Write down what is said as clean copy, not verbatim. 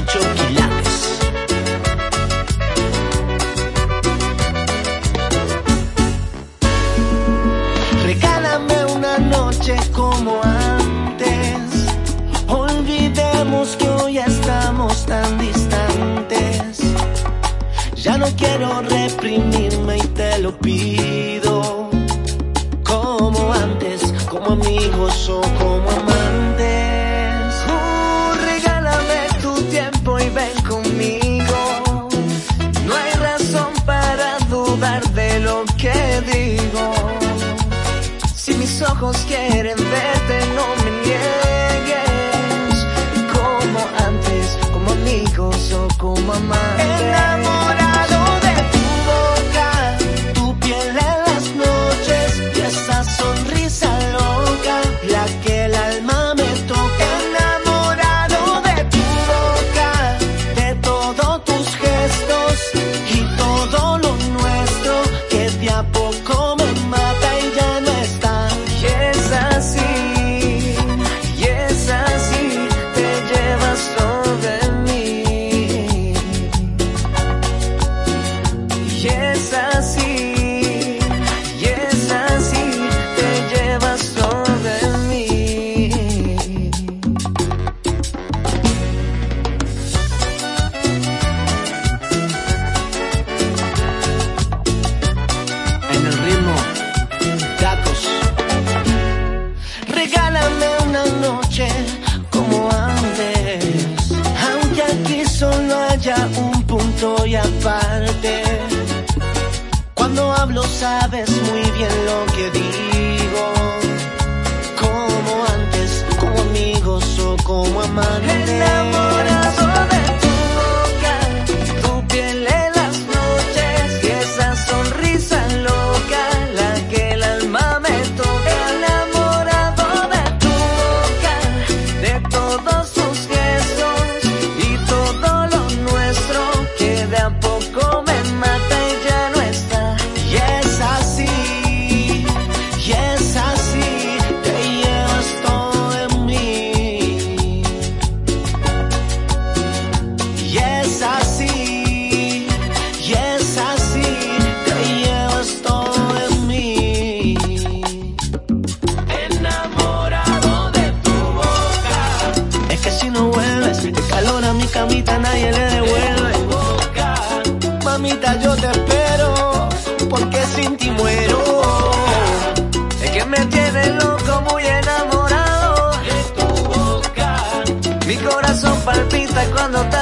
8 quilates. Regálame una noche como antes. Olvidemos que hoy estamos tan distantes. Ya no quiero reprimirme y te lo pido. Como antes, como amigos o como amantes. Regálame tu tiempo y ven conmigo. No hay razón para dudar de lo que digo. Si mis ojos quieren verte, no me niegues. Como antes, como amigos o como amantes. Enamorado de tu boca, tu piel en las noches y esa sonrisa loca, la que el alma me toca. Enamorado de tu boca, de todos tus gestos y todo lo nuestro que de a poco me mata y ya no está. Y es así, te llevas sobre mí. Y es así, te llevas sobre mí. En el ritmo, tacos. Regálame una noche como antes, aunque aquí solo haya un punto y aparte. Cuando hablo sabes muy bien lo que digo. Como antes, como amigos o como amantes. Enamorado de tu boca, tu piel en las noches y esa sonrisa loca, la que el alma me toca. Enamorado de tu boca, de todos tus gestos y todo lo nuestro que de a poco me mata y ya no está. Y es así, te llevas todo en mí. Y es así, te llevas todo en mí. Enamorado de tu boca, es que si no vuelves, el calor a mi camita nadie le devuelve. Mamita, yo te espero, porque sin ti muero. Es que me tienes loco, muy enamorado de tu boca. Mi corazón palpita cuando te